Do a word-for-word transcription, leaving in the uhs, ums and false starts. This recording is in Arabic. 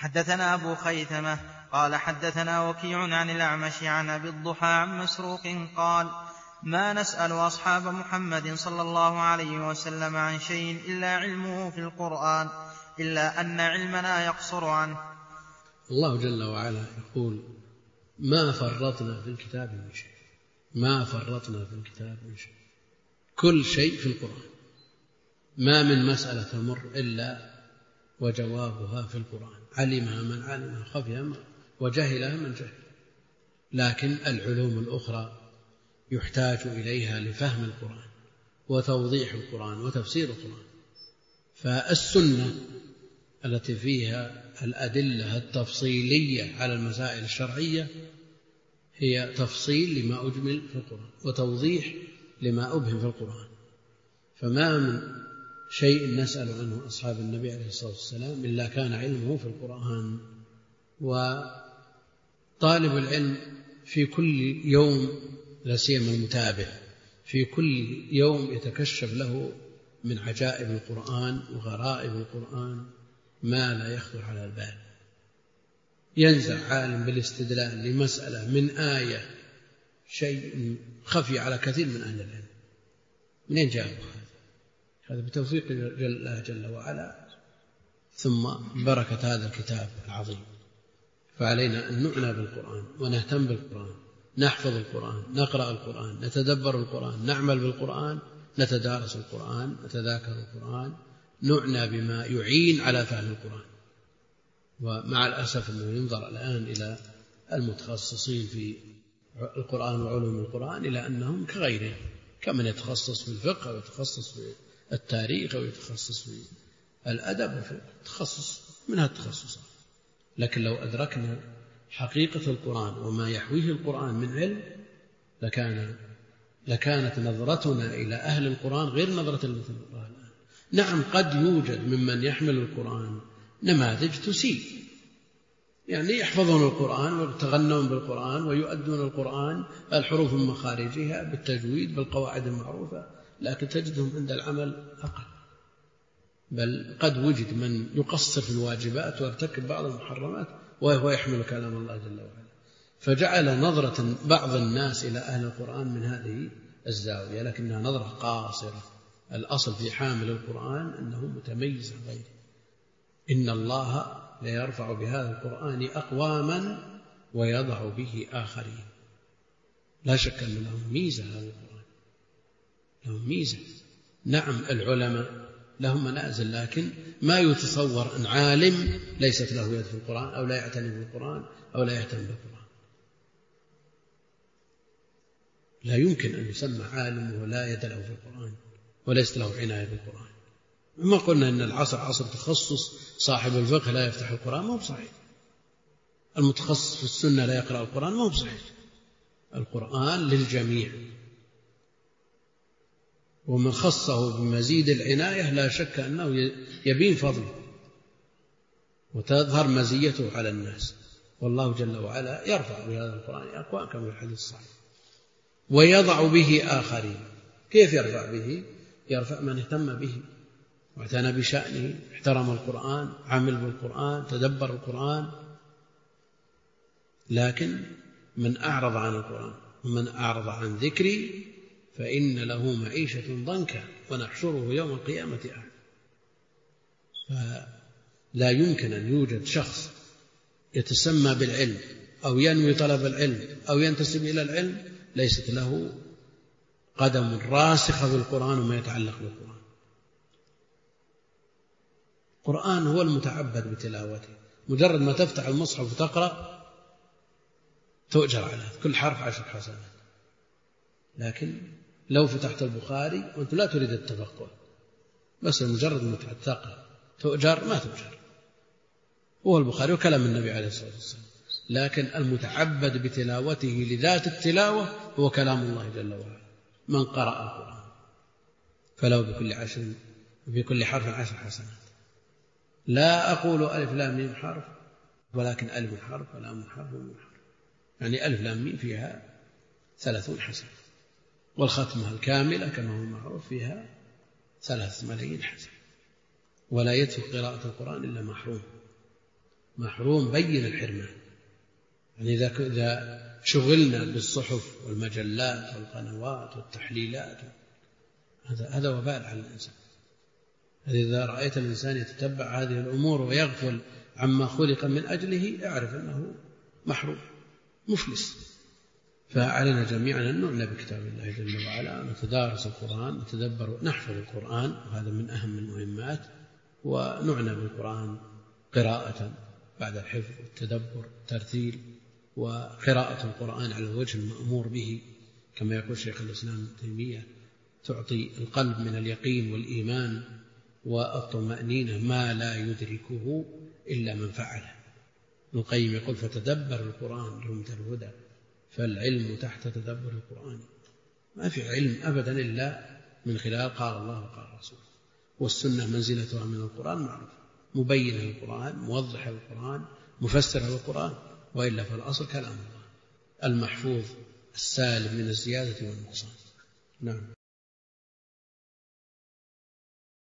حدثنا أبو خيثمة قال حدثنا وكيع عن الأعمش عن أبي الضحى عن مسروق قال ما نسأل أصحاب محمد صلى الله عليه وسلم عن شيء إلا علمه في القرآن إلا أن علمنا يقصر عنه. الله جل وعلا يقول ما فرطنا في الكتاب من شيء، ما فرطنا في الكتاب من شيء، كل شيء في القرآن، ما من مسألة تمر إلا وجوابها في القرآن، علمها من علمها، خفيها وجهلها من جهل. لكن العلوم الأخرى يحتاج إليها لفهم القرآن وتوضيح القرآن وتفسير القرآن. فالسنة التي فيها الأدلة التفصيلية على المسائل الشرعية هي تفصيل لما أجمل في القرآن وتوضيح لما أبهم في القرآن. فما من شيء نسأل عنه أصحاب النبي عليه الصلاة والسلام إلا كان علمه في القرآن. وطالب العلم في كل يوم، لا سيما المتابع، في كل يوم يتكشف له من عجائب القرآن وغرائب القرآن ما لا يخطر على البال. ينزع عالم بالاستدلال لمسألة من آية شيء خفي على كثير من أهل العلم، منين جاء هذا؟ هذا بتوفيق الله جل وعلا ثم بركة هذا الكتاب العظيم. فعلينا أن نعنى بالقرآن ونهتم بالقرآن، نحفظ القرآن، نقرأ القرآن، نتدبر القرآن، نعمل بالقرآن، نتدارس القرآن، نتذاكر القرآن، نعنى بما يعين على فهم القرآن. ومع الأسف أنه ينظر الآن إلى المتخصصين في القرآن وعلوم القرآن إلى أنهم كغيرهم، كمن يتخصص في الفقه ويتخصص في التاريخ ويتخصص في الأدب، تخصص من هالتخصصات. لكن لو أدركنا حقيقة القرآن وما يحويه القرآن من علم لكان لكانت نظرتنا إلى أهل القرآن غير نظرة التي نراها الآن. نعم قد يوجد ممن يحمل القرآن نماذج تسيء، يعني يحفظون القرآن ويتغنون بالقرآن ويؤدون القرآن الحروف من مخارجها بالتجويد بالقواعد المعروفة، لكن تجدهم عند العمل أقل. بل قد وجد من يقصر في الواجبات ويرتكب بعض المحرمات وهو يحمل كلام الله جل وعلا. فجعل نظرة بعض الناس إلى أهل القرآن من هذه الزاوية، لكنها نظرة قاصرة. الأصل في حامل القرآن أنه متميز عن غيره. إن الله ليرفع بهذا القرآن أقواما ويضع به آخرين. لا شك أن لهم ميزة، هذا القرآن لهم ميزة. نعم العلماء لهم منازل، لكن ما يتصور أن عالم ليست له يد في القرآن أو لا يعتني بالقرآن أو لا يهتم بالقرآن. لا يمكن أن يسمى عالم ولا يد له في القرآن وليس له عناية بالقرآن. ما قلنا أن العصر عصر تخصص، صاحب الفقه لا يفتح القرآن، ما هو صحيح. المتخصص في السنة لا يقرأ القرآن، ما هو صحيح. القرآن للجميع، ومن خصه بمزيد العناية لا شك أنه يبين فضله وتظهر مزيته على الناس. والله جل وعلا يرفع بهذا القرآن أقوام كما في الحديث الصحيح ويضع به آخرين. كيف يرفع به؟ يرفع من اهتم به واعتنى بشأنه، احترم القرآن، عمل بالقرآن، تدبر القرآن. لكن من أعرض عن القرآن ومن أعرض عن ذكري فإن له معيشة ضنكا ونحشره يوم القيامة أعمى. فلا يمكن أن يوجد شخص يتسمى بالعلم أو ينوي طلب العلم أو ينتسب إلى العلم ليست له قدم راسخة بالقرآن وما يتعلق بالقرآن. القرآن هو المتعبد بتلاوته، مجرد ما تفتح المصحف وتقرأ تؤجر على كل حرف عشر حسنات. لكن لو فتحت البخاري وأنت لا تريد التفقه، بس مجرد ما تقرأ تؤجر ما تؤجر. هو البخاري وكلام النبي عليه الصلاة والسلام، لكن المتعبد بتلاوته لذات التلاوة هو كلام الله جل وعلا. من قرأ القرآن فلو بكل عشر بكل حرف عشر حسنات. لا أقول ألف لام ميم حرف، ولكن ألف حرف ولام حرف وميم حرف، يعني ألف لام ميم فيها ثلاثون حسنة، والختمة الكاملة كما هو معروف فيها ثلاث ملايين حسنة. ولا يدفع قراءة القرآن إلا محروم. محروم بين الحرمان. يعني إذا إذا شغلنا بالصحف والمجلات والقنوات والتحليلات هذا هذا وبال على الإنسان. إذا رأيت الإنسان يتتبع هذه الأمور ويغفل عما خلق من أجله اعرف أنه محروم مفلس. فعلينا جميعا أن نعنى بكتاب الله جل وعلا، نتدارس القرآن، نتدبر، نحفظ القرآن، وهذا من أهم المهمات، ونعنى بالقرآن قراءة بعد الحفظ والتدبر ترتيل، وقراءة القرآن على الوجه المأمور به كما يقول شيخ الإسلام ابن تيمية تعطي القلب من اليقين والإيمان والطمأنينة ما لا يدركه إلا من فعله. ابن القيم يقول فتدبر القرآن رمت الهدى، فالعلم تحت تدبر القرآن. ما في علم أبدا إلا من خلال قال الله وقال الرسول، والسنة منزلتها من القرآن معروف، مبين القرآن، موضح القرآن، مفسر القرآن، وإلا فالأصل كلام الله المحفوظ السالم من الزيادة والنقصان. نعم.